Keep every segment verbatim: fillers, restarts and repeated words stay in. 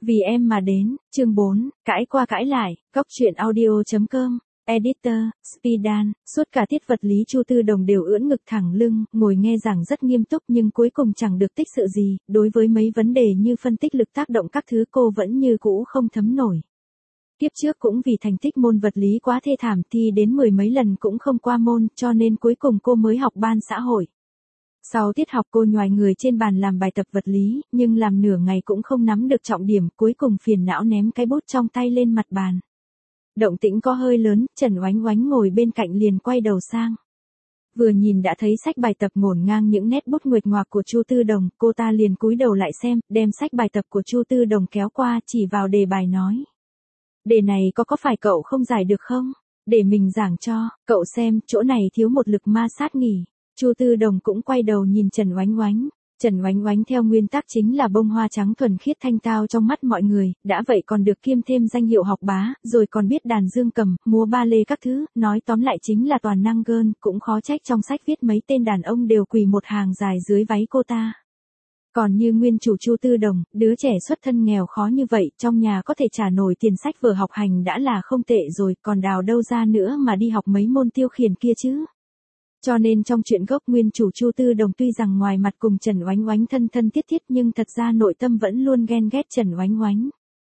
Vì em mà đến, chương bốn, cãi qua cãi lại, góc truyện audio chấm com, editor, Spidan, suốt cả tiết vật lý Chu Tư Đồng đều ưỡn ngực thẳng lưng, ngồi nghe giảng rất nghiêm túc nhưng cuối cùng chẳng được tích sự gì, đối với mấy vấn đề như phân tích lực tác động các thứ cô vẫn như cũ không thấm nổi. Tiếp trước cũng vì thành tích môn vật lý quá thê thảm thi đến mười mấy lần cũng không qua môn cho nên cuối cùng cô mới học ban xã hội. Sau tiết học cô nhoài người trên bàn làm bài tập vật lý, nhưng làm nửa ngày cũng không nắm được trọng điểm, cuối cùng phiền não ném cái bút trong tay lên mặt bàn. Động tĩnh có hơi lớn, Trần Oánh Oánh ngồi bên cạnh liền quay đầu sang. Vừa nhìn đã thấy sách bài tập ngổn ngang những nét bút nguệch ngoạc của Chu Tư Đồng, cô ta liền cúi đầu lại xem, đem sách bài tập của Chu Tư Đồng kéo qua chỉ vào đề bài nói. Đề này có có phải cậu không giải được không? Để mình giảng cho, cậu xem, chỗ này thiếu một lực ma sát nghỉ. Chu Tư Đồng cũng quay đầu nhìn Trần Oánh Oánh. Trần Oánh Oánh theo nguyên tắc chính là bông hoa trắng thuần khiết thanh tao trong mắt mọi người, đã vậy còn được kiêm thêm danh hiệu học bá, rồi còn biết đàn dương cầm, múa ba lê các thứ, nói tóm lại chính là toàn năng gơn, cũng khó trách trong sách viết mấy tên đàn ông đều quỳ một hàng dài dưới váy cô ta. Còn như nguyên chủ Chu Tư Đồng, đứa trẻ xuất thân nghèo khó như vậy, trong nhà có thể trả nổi tiền sách vở học hành đã là không tệ rồi, còn đào đâu ra nữa mà đi học mấy môn tiêu khiển kia chứ. Cho nên trong chuyện gốc nguyên chủ Chu Tư Đồng tuy rằng ngoài mặt cùng Trần Oánh Oánh thân thân thiết thiết nhưng thật ra nội tâm vẫn luôn ghen ghét Trần Oánh Oánh.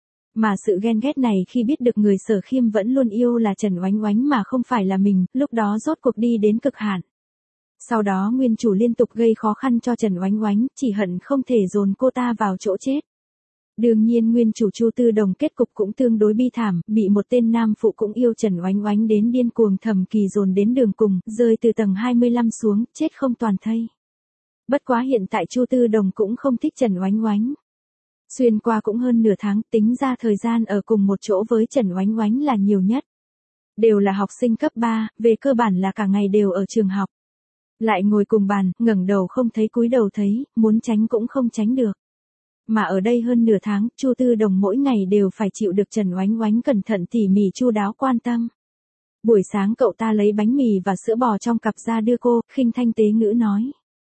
Mà sự ghen ghét này khi biết được người Sở Khiêm vẫn luôn yêu là Trần Oánh Oánh mà không phải là mình, lúc đó rốt cuộc đi đến cực hạn. Sau đó nguyên chủ liên tục gây khó khăn cho Trần Oánh Oánh, chỉ hận không thể dồn cô ta vào chỗ chết. Đương nhiên nguyên chủ Chu Tư Đồng kết cục cũng tương đối bi thảm, bị một tên nam phụ cũng yêu Trần Oánh Oánh đến điên cuồng thầm kỳ dồn đến đường cùng, rơi từ tầng hai mươi lăm xuống, chết không toàn thây. Bất quá hiện tại Chu Tư Đồng cũng không thích Trần Oánh Oánh. Xuyên qua cũng hơn nửa tháng, tính ra thời gian ở cùng một chỗ với Trần Oánh Oánh là nhiều nhất. Đều là học sinh cấp ba, về cơ bản là cả ngày đều ở trường học. Lại ngồi cùng bàn, ngẩng đầu không thấy cúi đầu thấy, muốn tránh cũng không tránh được. Mà ở đây hơn nửa tháng, Chu Tư Đồng mỗi ngày đều phải chịu được Trần Oánh Oánh cẩn thận tỉ mỉ chu đáo quan tâm. Buổi sáng cậu ta lấy bánh mì và sữa bò trong cặp ra đưa cô, khinh thanh tế ngữ nói.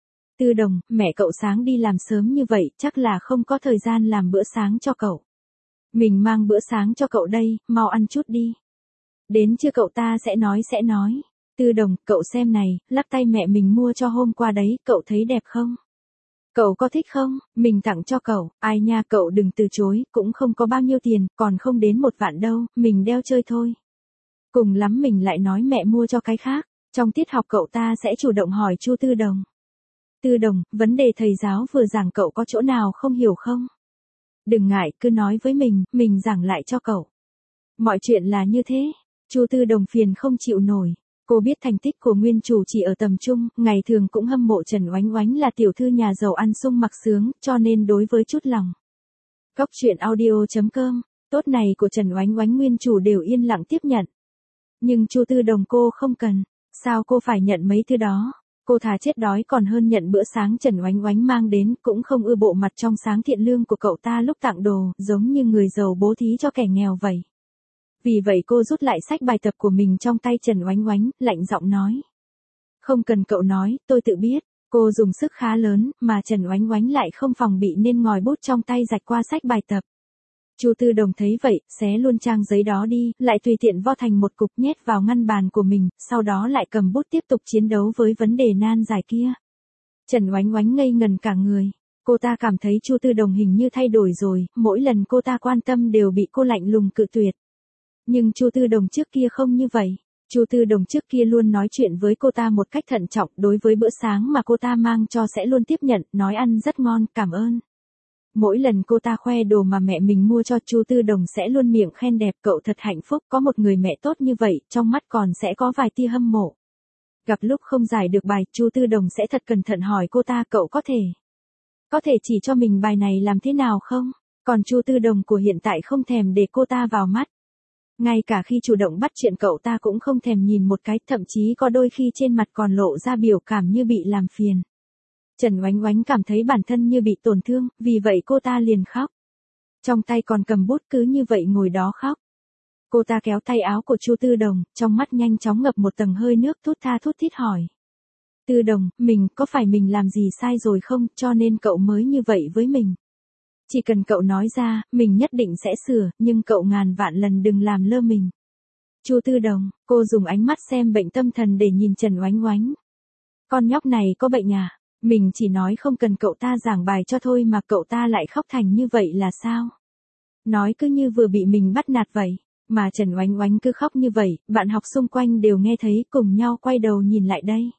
Tư Đồng, mẹ cậu sáng đi làm sớm như vậy, chắc là không có thời gian làm bữa sáng cho cậu. Mình mang bữa sáng cho cậu đây, mau ăn chút đi. Đến chưa cậu ta sẽ nói sẽ nói. Tư Đồng, cậu xem này, lắc tay mẹ mình mua cho hôm qua đấy, cậu thấy đẹp không? Cậu có thích không? Mình tặng cho cậu, ai nha cậu đừng từ chối, cũng không có bao nhiêu tiền, còn không đến một vạn đâu, mình đeo chơi thôi. Cùng lắm mình lại nói mẹ mua cho cái khác, trong tiết học cậu ta sẽ chủ động hỏi Chu Tư Đồng. Tư Đồng, vấn đề thầy giáo vừa giảng cậu có chỗ nào không hiểu không? Đừng ngại, cứ nói với mình, mình giảng lại cho cậu. Mọi chuyện là như thế, Chu Tư Đồng phiền không chịu nổi. Cô biết thành tích của nguyên chủ chỉ ở tầm trung, ngày thường cũng hâm mộ Trần Oánh Oánh là tiểu thư nhà giàu ăn sung mặc sướng, cho nên đối với chút lòng. Góc truyện audio chấm com, tốt này của Trần Oánh Oánh nguyên chủ đều yên lặng tiếp nhận. Nhưng Chu Tư Đồng cô không cần, sao cô phải nhận mấy thứ đó? Cô thà chết đói còn hơn nhận bữa sáng Trần Oánh Oánh mang đến, cũng không ưa bộ mặt trong sáng thiện lương của cậu ta lúc tặng đồ, giống như người giàu bố thí cho kẻ nghèo vậy. Vì vậy cô rút lại sách bài tập của mình trong tay Trần Oánh Oánh, lạnh giọng nói. Không cần cậu nói, tôi tự biết. Cô dùng sức khá lớn, mà Trần Oánh Oánh lại không phòng bị nên ngòi bút trong tay rạch qua sách bài tập. Chu Tư Đồng thấy vậy, xé luôn trang giấy đó đi, lại tùy tiện vo thành một cục nhét vào ngăn bàn của mình, sau đó lại cầm bút tiếp tục chiến đấu với vấn đề nan giải kia. Trần Oánh Oánh ngây ngần cả người. Cô ta cảm thấy Chu Tư Đồng hình như thay đổi rồi, mỗi lần cô ta quan tâm đều bị cô lạnh lùng cự tuyệt. Nhưng Chu Tư Đồng trước kia không như vậy. Chu Tư Đồng trước kia luôn nói chuyện với cô ta một cách thận trọng, đối với bữa sáng mà cô ta mang cho sẽ luôn tiếp nhận, nói ăn rất ngon, cảm ơn. Mỗi lần cô ta khoe đồ mà mẹ mình mua cho Chu Tư Đồng sẽ luôn miệng khen đẹp, cậu thật hạnh phúc, có một người mẹ tốt như vậy, trong mắt còn sẽ có vài tia hâm mộ. Gặp lúc không giải được bài, Chu Tư Đồng sẽ thật cẩn thận hỏi cô ta, cậu có thể, có thể chỉ cho mình bài này làm thế nào không? Còn Chu Tư Đồng của hiện tại không thèm để cô ta vào mắt. Ngay cả khi chủ động bắt chuyện cậu ta cũng không thèm nhìn một cái, thậm chí có đôi khi trên mặt còn lộ ra biểu cảm như bị làm phiền. Trần Oánh Oánh cảm thấy bản thân như bị tổn thương, vì vậy cô ta liền khóc. Trong tay còn cầm bút cứ như vậy ngồi đó khóc. Cô ta kéo tay áo của Chu Tư Đồng, trong mắt nhanh chóng ngập một tầng hơi nước, thút tha thút thít hỏi. Tư Đồng, mình, có phải mình làm gì sai rồi không, cho nên cậu mới như vậy với mình? Chỉ cần cậu nói ra, mình nhất định sẽ sửa, nhưng cậu ngàn vạn lần đừng làm lơ mình. Chu Tư Đồng, cô dùng ánh mắt xem bệnh tâm thần để nhìn Trần Oánh Oánh. Con nhóc này có bệnh à? Mình chỉ nói không cần cậu ta giảng bài cho thôi mà cậu ta lại khóc thành như vậy là sao? Nói cứ như vừa bị mình bắt nạt vậy. Mà Trần Oánh Oánh cứ khóc như vậy, bạn học xung quanh đều nghe thấy, cùng nhau quay đầu nhìn lại đây.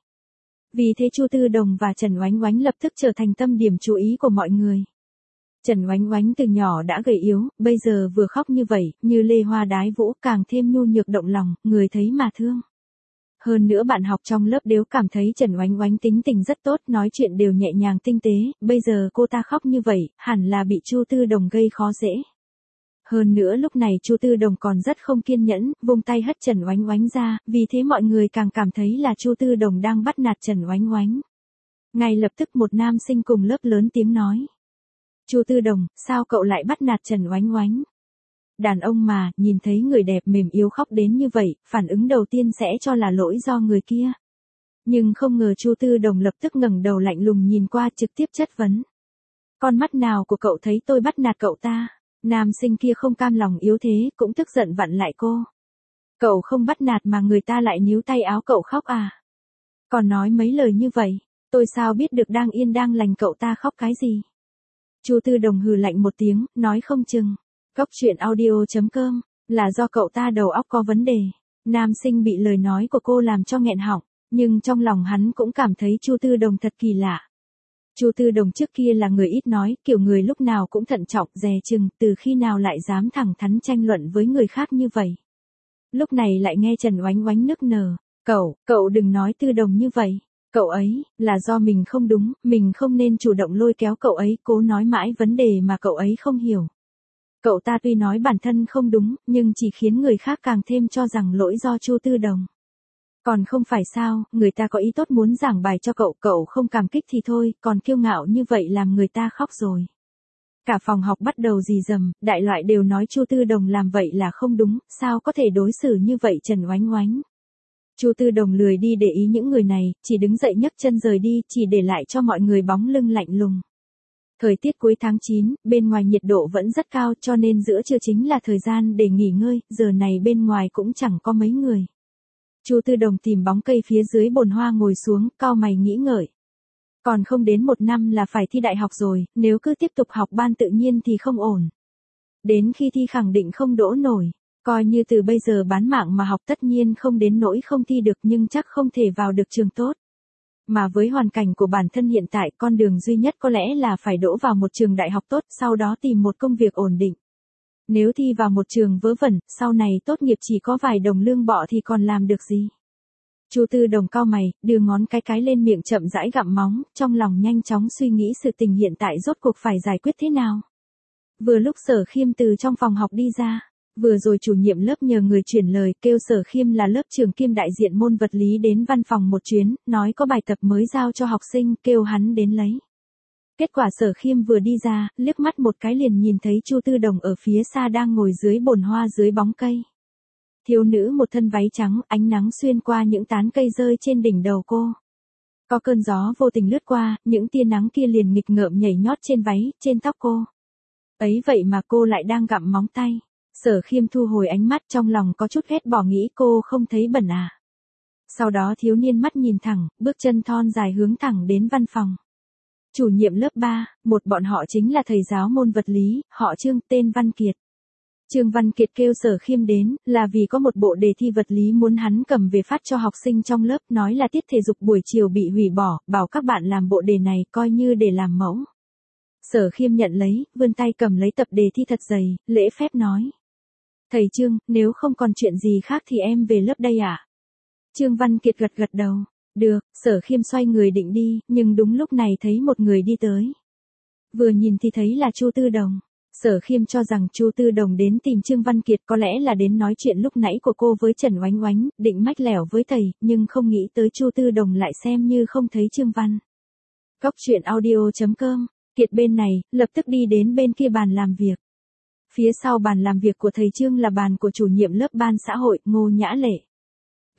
Vì thế Chu Tư Đồng và Trần Oánh Oánh lập tức trở thành tâm điểm chú ý của mọi người. Trần Oánh Oánh từ nhỏ đã gầy yếu, bây giờ vừa khóc như vậy, như lê hoa đái vũ, càng thêm nhu nhược động lòng, người thấy mà thương. Hơn nữa bạn học trong lớp đều cảm thấy Trần Oánh Oánh tính tình rất tốt, nói chuyện đều nhẹ nhàng tinh tế, bây giờ cô ta khóc như vậy, hẳn là bị Chu Tư Đồng gây khó dễ. Hơn nữa lúc này Chu Tư Đồng còn rất không kiên nhẫn, vung tay hất Trần Oánh Oánh ra, vì thế mọi người càng cảm thấy là Chu Tư Đồng đang bắt nạt Trần Oánh Oánh. Ngay lập tức một nam sinh cùng lớp lớn tiếng nói. Chu Tư Đồng, sao cậu lại bắt nạt Trần Oánh Oánh? Đàn ông mà, nhìn thấy người đẹp mềm yếu khóc đến như vậy, phản ứng đầu tiên sẽ cho là lỗi do người kia. Nhưng không ngờ Chu Tư Đồng lập tức ngẩng đầu lạnh lùng nhìn qua trực tiếp chất vấn. Con mắt nào của cậu thấy tôi bắt nạt cậu ta? Nam sinh kia không cam lòng yếu thế, cũng tức giận vặn lại cô. Cậu không bắt nạt mà người ta lại níu tay áo cậu khóc à? Còn nói mấy lời như vậy, tôi sao biết được đang yên đang lành cậu ta khóc cái gì? Chu Tư Đồng hừ lạnh một tiếng, nói không chừng. Cóc truyện audio chấm com, là do cậu ta đầu óc có vấn đề. Nam sinh bị lời nói của cô làm cho nghẹn họng, nhưng trong lòng hắn cũng cảm thấy Chu Tư Đồng thật kỳ lạ. Chu Tư Đồng trước kia là người ít nói, kiểu người lúc nào cũng thận trọng, dè chừng, từ khi nào lại dám thẳng thắn tranh luận với người khác như vậy. Lúc này lại nghe Trần Oánh Oánh nức nở, cậu, cậu đừng nói Tư Đồng như vậy. Cậu ấy, là do mình không đúng, mình không nên chủ động lôi kéo cậu ấy, cố nói mãi vấn đề mà cậu ấy không hiểu. Cậu ta tuy nói bản thân không đúng, nhưng chỉ khiến người khác càng thêm cho rằng lỗi do Chu Tư Đồng. Còn không phải sao, người ta có ý tốt muốn giảng bài cho cậu, cậu không cảm kích thì thôi, còn kiêu ngạo như vậy làm người ta khóc rồi. Cả phòng học bắt đầu rì rầm, đại loại đều nói Chu Tư Đồng làm vậy là không đúng, sao có thể đối xử như vậy Trần Oánh Oánh. Chu Tư Đồng lười đi để ý những người này, chỉ đứng dậy nhấc chân rời đi, chỉ để lại cho mọi người bóng lưng lạnh lùng. Thời tiết cuối tháng chín, bên ngoài nhiệt độ vẫn rất cao cho nên giữa trưa chính là thời gian để nghỉ ngơi, giờ này bên ngoài cũng chẳng có mấy người. Chu Tư Đồng tìm bóng cây phía dưới bồn hoa ngồi xuống, cau mày nghĩ ngợi. Còn không đến một năm là phải thi đại học rồi, nếu cứ tiếp tục học ban tự nhiên thì không ổn. Đến khi thi khẳng định không đỗ nổi, coi như từ bây giờ bán mạng mà học tất nhiên không đến nỗi không thi được nhưng chắc không thể vào được trường tốt. Mà với hoàn cảnh của bản thân hiện tại, con đường duy nhất có lẽ là phải đỗ vào một trường đại học tốt, sau đó tìm một công việc ổn định. Nếu thi vào một trường vớ vẩn, sau này tốt nghiệp chỉ có vài đồng lương bọ thì còn làm được gì? Chu Tư Đồng cau mày, đưa ngón cái cái lên miệng chậm rãi gặm móng, trong lòng nhanh chóng suy nghĩ sự tình hiện tại rốt cuộc phải giải quyết thế nào. Vừa lúc Sở Khiêm từ trong phòng học đi ra, vừa rồi chủ nhiệm lớp nhờ người chuyển lời kêu Sở Khiêm là lớp trưởng kiêm đại diện môn vật lý đến văn phòng một chuyến, nói có bài tập mới giao cho học sinh, kêu hắn đến lấy. Kết quả Sở Khiêm vừa đi ra, liếc mắt một cái liền nhìn thấy Chu Tư Đồng ở phía xa đang ngồi dưới bồn hoa dưới bóng cây. Thiếu nữ một thân váy trắng, ánh nắng xuyên qua những tán cây rơi trên đỉnh đầu cô. Có cơn gió vô tình lướt qua, những tia nắng kia liền nghịch ngợm nhảy nhót trên váy, trên tóc cô. Ấy vậy mà cô lại đang gặm móng tay. Sở Khiêm thu hồi ánh mắt, trong lòng có chút ghét bỏ, nghĩ cô không thấy bẩn à. Sau đó thiếu niên mắt nhìn thẳng, bước chân thon dài hướng thẳng đến văn phòng. Chủ nhiệm lớp ba, một bọn họ chính là thầy giáo môn vật lý, họ Trương, tên Văn Kiệt. Trương Văn Kiệt kêu Sở Khiêm đến, là vì có một bộ đề thi vật lý muốn hắn cầm về phát cho học sinh trong lớp, nói là tiết thể dục buổi chiều bị hủy bỏ, bảo các bạn làm bộ đề này coi như để làm mẫu. Sở Khiêm nhận lấy, vươn tay cầm lấy tập đề thi thật dày, lễ phép nói. Thầy Trương, nếu không còn chuyện gì khác thì em về lớp đây ạ. À? Trương Văn Kiệt gật gật đầu. Được, Sở Khiêm xoay người định đi, nhưng đúng lúc này thấy một người đi tới. Vừa nhìn thì thấy là Chu Tư Đồng. Sở Khiêm cho rằng Chu Tư Đồng đến tìm Trương Văn Kiệt có lẽ là đến nói chuyện lúc nãy của cô với Trần Oánh Oánh, định mách lẻo với thầy, nhưng không nghĩ tới Chu Tư Đồng lại xem như không thấy Trương Văn. Cóc truyện audio chấm com, Kiệt bên này, lập tức đi đến bên kia bàn làm việc. Phía sau bàn làm việc của thầy Trương là bàn của chủ nhiệm lớp ban xã hội, Ngô Nhã Lệ.